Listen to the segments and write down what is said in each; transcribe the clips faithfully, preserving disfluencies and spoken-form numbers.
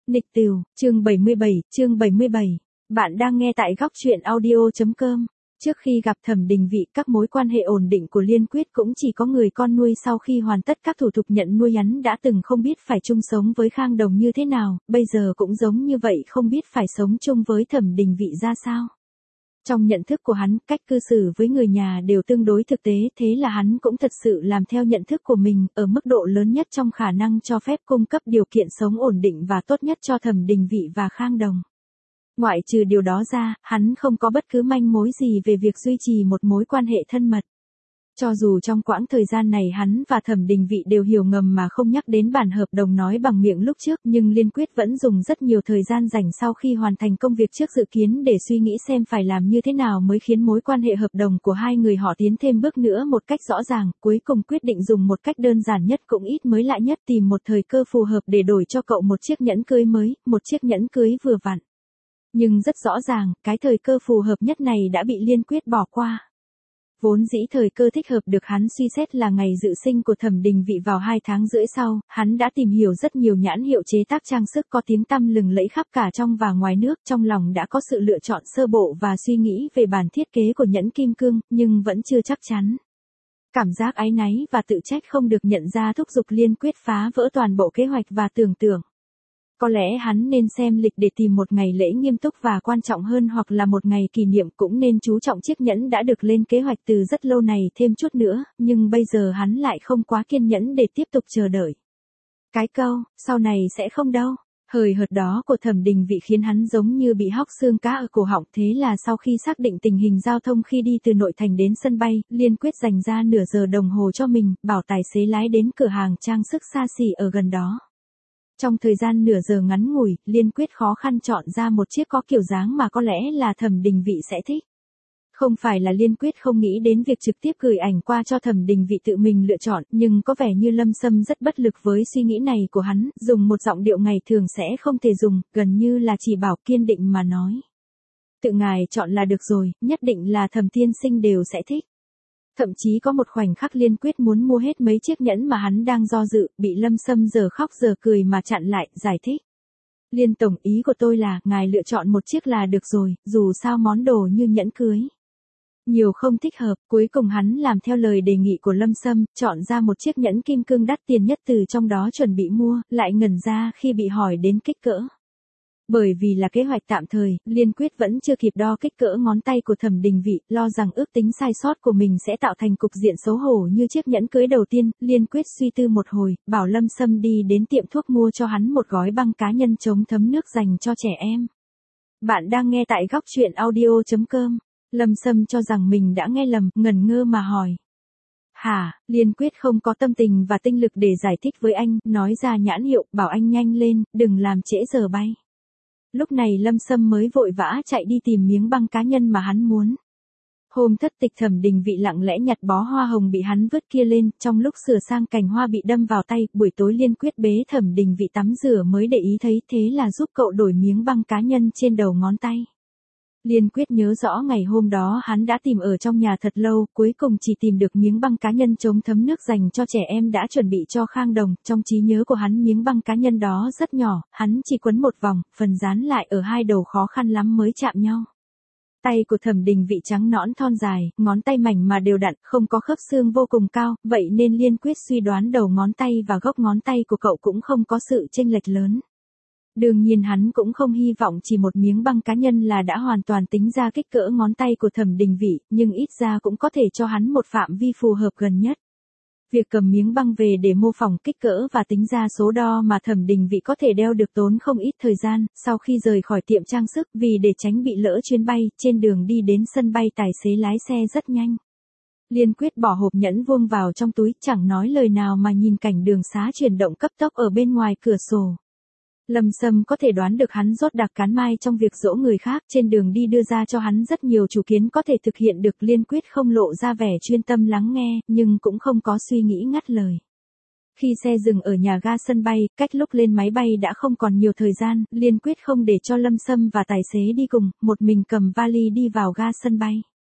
Nịch Tìu, chương bảy mươi bảy, chương bảy mươi bảy. Bạn đang nghe tại góc truyện audio.com. Trước khi gặp Thẩm Đình Vị, các mối quan hệ ổn định của Liên Quyết cũng chỉ có người con nuôi. Sau khi hoàn tất các thủ tục nhận nuôi, hắn đã từng không biết phải chung sống với Khang Đồng như thế nào, bây giờ cũng giống như vậy, không biết phải sống chung với Thẩm Đình Vị ra sao. Trong nhận thức của hắn, cách cư xử với người nhà đều tương đối thực tế, thế là hắn cũng thật sự làm theo nhận thức của mình, ở mức độ lớn nhất trong khả năng cho phép, cung cấp điều kiện sống ổn định và tốt nhất cho Thẩm Đình Vị và Khang Đồng. Ngoại trừ điều đó ra, hắn không có bất cứ manh mối gì về việc duy trì một mối quan hệ thân mật. Cho dù trong quãng thời gian này hắn và Thẩm Đình Vị đều hiểu ngầm mà không nhắc đến bản hợp đồng nói bằng miệng lúc trước, nhưng Liên Quyết vẫn dùng rất nhiều thời gian dành sau khi hoàn thành công việc trước dự kiến để suy nghĩ xem phải làm như thế nào mới khiến mối quan hệ hợp đồng của hai người họ tiến thêm bước nữa một cách rõ ràng, cuối cùng quyết định dùng một cách đơn giản nhất cũng ít mới lạ nhất, tìm một thời cơ phù hợp để đổi cho cậu một chiếc nhẫn cưới mới, một chiếc nhẫn cưới vừa vặn. Nhưng rất rõ ràng, cái thời cơ phù hợp nhất này đã bị Liên Quyết bỏ qua. Vốn dĩ thời cơ thích hợp được hắn suy xét là ngày dự sinh của Thẩm Đình Vị vào hai tháng rưỡi sau, hắn đã tìm hiểu rất nhiều nhãn hiệu chế tác trang sức có tiếng tăm lừng lẫy khắp cả trong và ngoài nước, trong lòng đã có sự lựa chọn sơ bộ và suy nghĩ về bản thiết kế của nhẫn kim cương, nhưng vẫn chưa chắc chắn. Cảm giác áy náy và tự trách không được nhận ra thúc giục Liên Quyết phá vỡ toàn bộ kế hoạch và tưởng tượng. Có lẽ hắn nên xem lịch để tìm một ngày lễ nghiêm túc và quan trọng hơn, hoặc là một ngày kỷ niệm, cũng nên chú trọng chiếc nhẫn đã được lên kế hoạch từ rất lâu này thêm chút nữa, nhưng bây giờ hắn lại không quá kiên nhẫn để tiếp tục chờ đợi. Cái câu, sau này sẽ không đâu, hời hợt đó của Thẩm Đình Vị khiến hắn giống như bị hóc xương cá ở cổ họng, thế là sau khi xác định tình hình giao thông khi đi từ nội thành đến sân bay, Liên Quyết dành ra nửa giờ đồng hồ cho mình, bảo tài xế lái đến cửa hàng trang sức xa xỉ ở gần đó. Trong thời gian nửa giờ ngắn ngủi, Liên Quyết khó khăn chọn ra một chiếc có kiểu dáng mà có lẽ là Thẩm Đình Vị sẽ thích. Không phải là Liên Quyết không nghĩ đến việc trực tiếp gửi ảnh qua cho Thẩm Đình Vị tự mình lựa chọn, nhưng có vẻ như Lâm Sâm rất bất lực với suy nghĩ này của hắn, dùng một giọng điệu ngày thường sẽ không thể dùng, gần như là chỉ bảo kiên định mà nói. Tự ngài chọn là được rồi, nhất định là Thẩm tiên sinh đều sẽ thích. Thậm chí có một khoảnh khắc Liên Quyết muốn mua hết mấy chiếc nhẫn mà hắn đang do dự, bị Lâm Sâm giờ khóc giờ cười mà chặn lại, giải thích. Liên tổng, ý của tôi là, ngài lựa chọn một chiếc là được rồi, dù sao món đồ như nhẫn cưới nhiều không thích hợp. Cuối cùng hắn làm theo lời đề nghị của Lâm Sâm, chọn ra một chiếc nhẫn kim cương đắt tiền nhất từ trong đó chuẩn bị mua, lại ngẩn ra khi bị hỏi đến kích cỡ. Bởi vì là kế hoạch tạm thời, Liên Quyết vẫn chưa kịp đo kích cỡ ngón tay của Thẩm Đình Vị, lo rằng ước tính sai sót của mình sẽ tạo thành cục diện xấu hổ như chiếc nhẫn cưới đầu tiên. Liên Quyết suy tư một hồi, bảo Lâm Sâm đi đến tiệm thuốc mua cho hắn một gói băng cá nhân chống thấm nước dành cho trẻ em. Bạn đang nghe tại góc truyện audio.com. Lâm Sâm cho rằng mình đã nghe lầm, ngẩn ngơ mà hỏi. Hả? Liên Quyết không có tâm tình và tinh lực để giải thích với anh, nói ra nhãn hiệu, bảo anh nhanh lên, đừng làm trễ giờ bay. Lúc này Lâm Sâm mới vội vã chạy đi tìm miếng băng cá nhân mà hắn muốn. Hôm thất tịch Thẩm Đình Vị lặng lẽ nhặt bó hoa hồng bị hắn vứt kia lên, trong lúc sửa sang cành hoa bị đâm vào tay, buổi tối Liên Quyết bế Thẩm Đình Vị tắm rửa mới để ý thấy, thế là giúp cậu đổi miếng băng cá nhân trên đầu ngón tay. Liên Quyết nhớ rõ ngày hôm đó hắn đã tìm ở trong nhà thật lâu, cuối cùng chỉ tìm được miếng băng cá nhân chống thấm nước dành cho trẻ em đã chuẩn bị cho Khang Đồng. Trong trí nhớ của hắn, miếng băng cá nhân đó rất nhỏ, hắn chỉ quấn một vòng, phần dán lại ở hai đầu khó khăn lắm mới chạm nhau. Tay của Thẩm Đình Vị trắng nõn thon dài, ngón tay mảnh mà đều đặn, không có khớp xương vô cùng cao, vậy nên Liên Quyết suy đoán đầu ngón tay và gốc ngón tay của cậu cũng không có sự chênh lệch lớn. Đương nhiên hắn cũng không hy vọng chỉ một miếng băng cá nhân là đã hoàn toàn tính ra kích cỡ ngón tay của Thẩm Đình Vị, nhưng ít ra cũng có thể cho hắn một phạm vi phù hợp gần nhất. Việc cầm miếng băng về để mô phỏng kích cỡ và tính ra số đo mà Thẩm Đình Vị có thể đeo được tốn không ít thời gian. Sau khi rời khỏi tiệm trang sức, vì để tránh bị lỡ chuyến bay, trên đường đi đến sân bay tài xế lái xe rất nhanh. Liên Quyết bỏ hộp nhẫn vuông vào trong túi, chẳng nói lời nào mà nhìn cảnh đường xá chuyển động cấp tốc ở bên ngoài cửa sổ. Lâm Sâm có thể đoán được hắn rốt đặc cán mai trong việc dỗ người khác, trên đường đi đưa ra cho hắn rất nhiều chủ kiến có thể thực hiện được. Liên Quyết không lộ ra vẻ chuyên tâm lắng nghe, nhưng cũng không có suy nghĩ ngắt lời. Khi xe dừng ở nhà ga sân bay, cách lúc lên máy bay đã không còn nhiều thời gian, Liên Quyết không để cho Lâm Sâm và tài xế đi cùng, một mình cầm vali đi vào ga sân bay.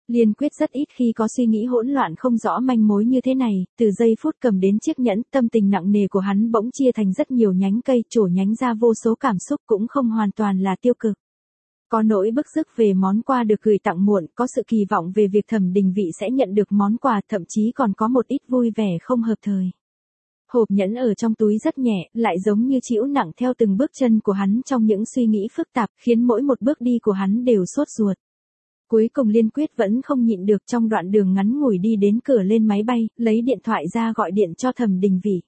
Liên Quyết rất ít khi có suy nghĩ hỗn loạn không rõ manh mối như thế này, từ giây phút cầm đến chiếc nhẫn, tâm tình nặng nề của hắn bỗng chia thành rất nhiều nhánh cây, trổ nhánh ra vô số cảm xúc cũng không hoàn toàn là tiêu cực. Có nỗi bức rứt về món quà được gửi tặng muộn, có sự kỳ vọng về việc Thẩm Đình Vị sẽ nhận được món quà, thậm chí còn có một ít vui vẻ không hợp thời. Hộp nhẫn ở trong túi rất nhẹ, lại giống như trĩu nặng theo từng bước chân của hắn trong những suy nghĩ phức tạp, khiến mỗi một bước đi của hắn đều sốt ruột. Cuối cùng Liên Quyết vẫn không nhịn được, trong đoạn đường ngắn ngủi đi đến cửa lên máy bay, lấy điện thoại ra gọi điện cho Thẩm Đình Vị.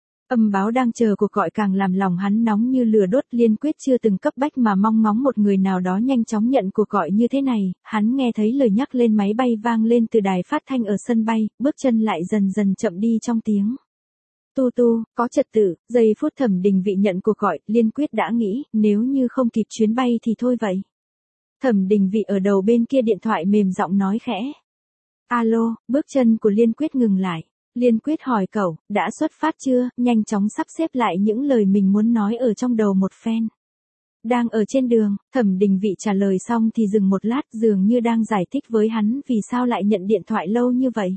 Âm báo đang chờ cuộc gọi càng làm lòng hắn nóng như lửa đốt. Liên Quyết chưa từng cấp bách mà mong ngóng một người nào đó nhanh chóng nhận cuộc gọi như thế này, hắn nghe thấy lời nhắc lên máy bay vang lên từ đài phát thanh ở sân bay, bước chân lại dần dần chậm đi trong tiếng tu tu, có trật tự. Giây phút Thẩm Đình Vị nhận cuộc gọi, Liên Quyết đã nghĩ, nếu như không kịp chuyến bay thì thôi vậy. Thẩm Đình Vị ở đầu bên kia điện thoại mềm giọng nói khẽ. Alo, bước chân của Liên Quyết ngừng lại. Liên Quyết hỏi cậu, đã xuất phát chưa, nhanh chóng sắp xếp lại những lời mình muốn nói ở trong đầu một phen. Đang ở trên đường. Thẩm Đình Vị trả lời xong thì dừng một lát, dường như đang giải thích với hắn vì sao lại nhận điện thoại lâu như vậy.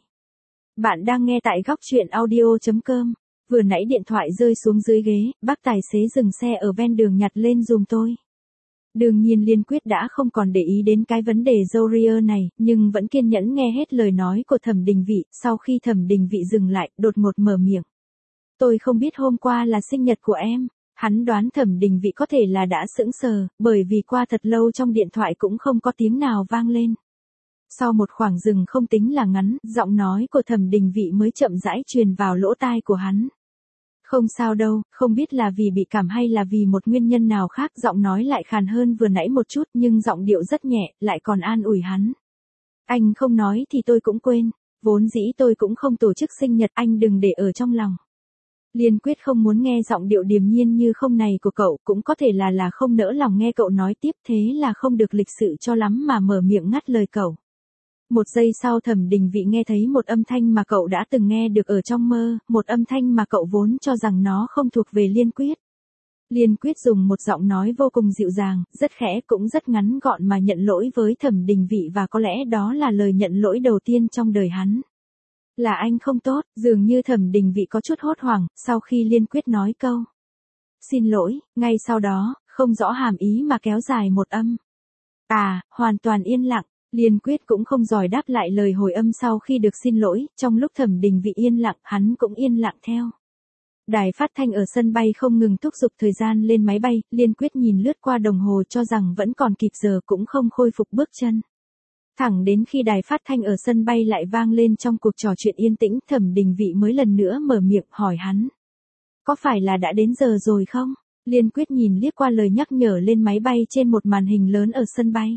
Bạn đang nghe tại góc truyện audio chấm com. Vừa nãy điện thoại rơi xuống dưới ghế, bác tài xế dừng xe ở ven đường nhặt lên giùm tôi. Đương nhiên Liên Quyết đã không còn để ý đến cái vấn đề Zoria này, nhưng vẫn kiên nhẫn nghe hết lời nói của Thẩm Đình Vị. Sau khi Thẩm Đình Vị dừng lại, đột ngột mở miệng. Tôi không biết hôm qua là sinh nhật của em. Hắn đoán Thẩm Đình Vị có thể là đã sững sờ, bởi vì qua thật lâu trong điện thoại cũng không có tiếng nào vang lên. Sau một khoảng dừng không tính là ngắn, giọng nói của Thẩm Đình Vị mới chậm rãi truyền vào lỗ tai của hắn. Không sao đâu, không biết là vì bị cảm hay là vì một nguyên nhân nào khác, giọng nói lại khàn hơn vừa nãy một chút, nhưng giọng điệu rất nhẹ, lại còn an ủi hắn. Anh không nói thì tôi cũng quên, vốn dĩ tôi cũng không tổ chức sinh nhật, anh đừng để ở trong lòng. Liên Quyết không muốn nghe giọng điệu điềm nhiên như không này của cậu, cũng có thể là là không nỡ lòng nghe cậu nói tiếp, thế là không được lịch sự cho lắm mà mở miệng ngắt lời cậu. Một giây sau Thẩm Đình Vị nghe thấy một âm thanh mà cậu đã từng nghe được ở trong mơ, một âm thanh mà cậu vốn cho rằng nó không thuộc về Liên Quyết. Liên Quyết dùng một giọng nói vô cùng dịu dàng, rất khẽ cũng rất ngắn gọn mà nhận lỗi với Thẩm Đình Vị, và có lẽ đó là lời nhận lỗi đầu tiên trong đời hắn. Là anh không tốt, dường như Thẩm Đình Vị có chút hốt hoảng, sau khi Liên Quyết nói câu xin lỗi, ngay sau đó, không rõ hàm ý mà kéo dài một âm. À, hoàn toàn yên lặng. Liên Quyết cũng không dòi đáp lại lời hồi âm sau khi được xin lỗi, trong lúc Thẩm Đình Vị yên lặng, hắn cũng yên lặng theo. Đài phát thanh ở sân bay không ngừng thúc giục thời gian lên máy bay, Liên Quyết nhìn lướt qua đồng hồ cho rằng vẫn còn kịp giờ cũng không khôi phục bước chân. Thẳng đến khi đài phát thanh ở sân bay lại vang lên trong cuộc trò chuyện yên tĩnh, Thẩm Đình Vị mới lần nữa mở miệng hỏi hắn. Có phải là đã đến giờ rồi không? Liên Quyết nhìn liếc qua lời nhắc nhở lên máy bay trên một màn hình lớn ở sân bay.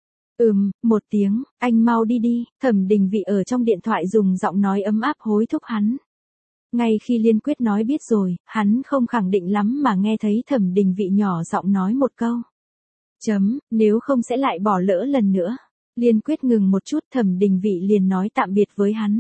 Ừm, một tiếng, anh mau đi đi. Thẩm Đình Vị ở trong điện thoại dùng giọng nói ấm áp hối thúc hắn. Ngay khi Liên Quyết nói biết rồi, hắn không khẳng định lắm mà nghe thấy Thẩm Đình Vị nhỏ giọng nói một câu. Chấm, nếu không sẽ lại bỏ lỡ lần nữa. Liên Quyết ngừng một chút, Thẩm Đình Vị liền nói tạm biệt với hắn.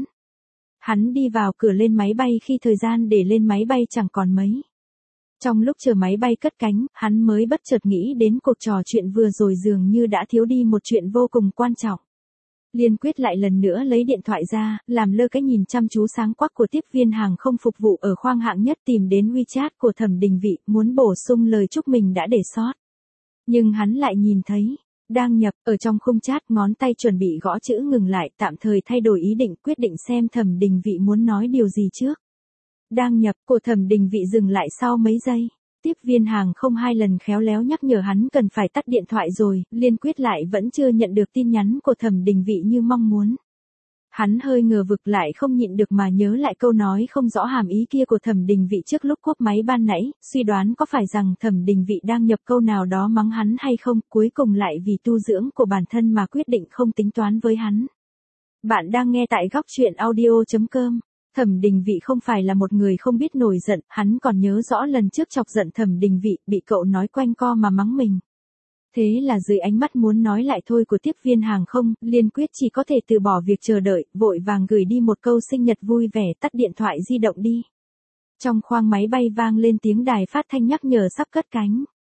Hắn đi vào cửa lên máy bay khi thời gian để lên máy bay chẳng còn mấy. Trong lúc chờ máy bay cất cánh, hắn mới bất chợt nghĩ đến cuộc trò chuyện vừa rồi, dường như đã thiếu đi một chuyện vô cùng quan trọng. Liên Quyết lại lần nữa lấy điện thoại ra, làm lơ cái nhìn chăm chú sáng quắc của tiếp viên hàng không phục vụ ở khoang hạng nhất, tìm đến WeChat của Thẩm Đình Vị, muốn bổ sung lời chúc mình đã để sót. Nhưng hắn lại nhìn thấy, đang nhập, ở trong khung chat, ngón tay chuẩn bị gõ chữ ngừng lại, tạm thời thay đổi ý định, quyết định xem Thẩm Đình Vị muốn nói điều gì trước. Đang nhập, của Thẩm Đình Vị dừng lại sau mấy giây. Tiếp viên hàng không hai lần khéo léo nhắc nhở hắn cần phải tắt điện thoại rồi, Liên Quyết lại vẫn chưa nhận được tin nhắn của Thẩm Đình Vị như mong muốn. Hắn hơi ngờ vực, lại không nhịn được mà nhớ lại câu nói không rõ hàm ý kia của Thẩm Đình Vị trước lúc cúp máy ban nãy, suy đoán có phải rằng Thẩm Đình Vị đang nhập câu nào đó mắng hắn hay không, cuối cùng lại vì tu dưỡng của bản thân mà quyết định không tính toán với hắn. Bạn đang nghe tại góc truyện audio chấm com. Thẩm Đình Vị không phải là một người không biết nổi giận, hắn còn nhớ rõ lần trước chọc giận Thẩm Đình Vị, bị cậu nói quanh co mà mắng mình. Thế là dưới ánh mắt muốn nói lại thôi của tiếp viên hàng không, Liên Quyết chỉ có thể từ bỏ việc chờ đợi, vội vàng gửi đi một câu sinh nhật vui vẻ, tắt điện thoại di động đi. Trong khoang máy bay vang lên tiếng đài phát thanh nhắc nhở sắp cất cánh.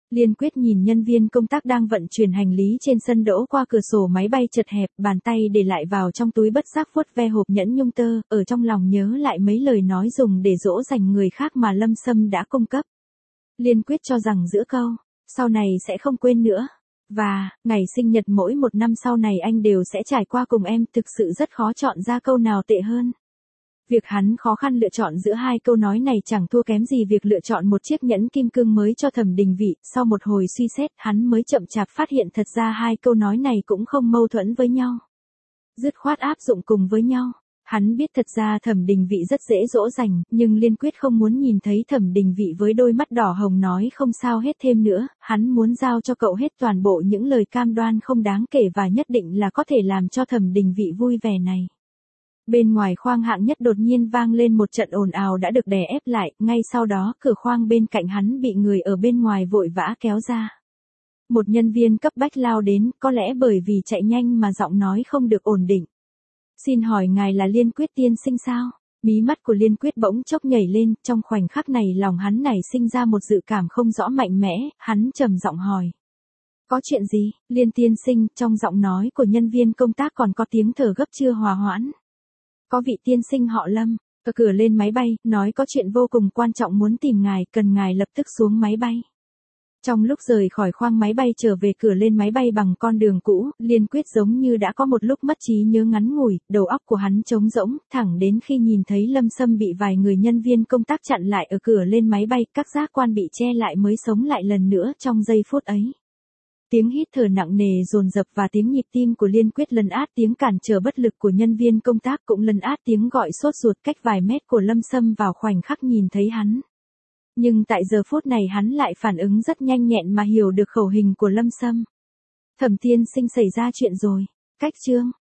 Liên Quyết nhìn nhân viên công tác đang vận chuyển hành lý trên sân đỗ qua cửa sổ máy bay chật hẹp, bàn tay để lại vào trong túi bất giác vuốt ve hộp nhẫn nhung tơ, ở trong lòng nhớ lại mấy lời nói dùng để dỗ dành người khác mà Lâm Sâm đã cung cấp. Liên Quyết cho rằng giữa câu, sau này sẽ không quên nữa, và, ngày sinh nhật mỗi một năm sau này anh đều sẽ trải qua cùng em, thực sự rất khó chọn ra câu nào tệ hơn. Việc hắn khó khăn lựa chọn giữa hai câu nói này chẳng thua kém gì việc lựa chọn một chiếc nhẫn kim cương mới cho Thẩm Đình Vị, sau một hồi suy xét hắn mới chậm chạp phát hiện thật ra hai câu nói này cũng không mâu thuẫn với nhau. Dứt khoát áp dụng cùng với nhau. Hắn biết thật ra Thẩm Đình Vị rất dễ dỗ dành, nhưng Liên Quyết không muốn nhìn thấy Thẩm Đình Vị với đôi mắt đỏ hồng nói không sao hết thêm nữa, hắn muốn giao cho cậu hết toàn bộ những lời cam đoan không đáng kể và nhất định là có thể làm cho Thẩm Đình Vị vui vẻ này. Bên ngoài khoang hạng nhất đột nhiên vang lên một trận ồn ào đã được đè ép lại, ngay sau đó cửa khoang bên cạnh hắn bị người ở bên ngoài vội vã kéo ra. Một nhân viên cấp bách lao đến, có lẽ bởi vì chạy nhanh mà giọng nói không được ổn định. Xin hỏi ngài là Liên Quyết tiên sinh sao? Mí mắt của Liên Quyết bỗng chốc nhảy lên, trong khoảnh khắc này lòng hắn nảy sinh ra một dự cảm không rõ mạnh mẽ, hắn trầm giọng hỏi. Có chuyện gì? Liên tiên sinh, trong giọng nói của nhân viên công tác còn có tiếng thở gấp chưa hòa hoãn. Có vị tiên sinh họ Lâm, ở cửa lên máy bay, nói có chuyện vô cùng quan trọng muốn tìm ngài, cần ngài lập tức xuống máy bay. Trong lúc rời khỏi khoang máy bay trở về cửa lên máy bay bằng con đường cũ, Liên Quyết giống như đã có một lúc mất trí nhớ ngắn ngủi, đầu óc của hắn trống rỗng, thẳng đến khi nhìn thấy Lâm Sâm bị vài người nhân viên công tác chặn lại ở cửa lên máy bay, các giác quan bị che lại mới sống lại lần nữa trong giây phút ấy. Tiếng hít thở nặng nề dồn dập và tiếng nhịp tim của Liên Quyết lấn át tiếng cản trở bất lực của nhân viên công tác cũng lấn át tiếng gọi sốt ruột cách vài mét của Lâm Sâm vào khoảnh khắc nhìn thấy hắn. Nhưng tại giờ phút này hắn lại phản ứng rất nhanh nhẹn mà hiểu được khẩu hình của Lâm Sâm. Thẩm tiên sinh xảy ra chuyện rồi. Cách chương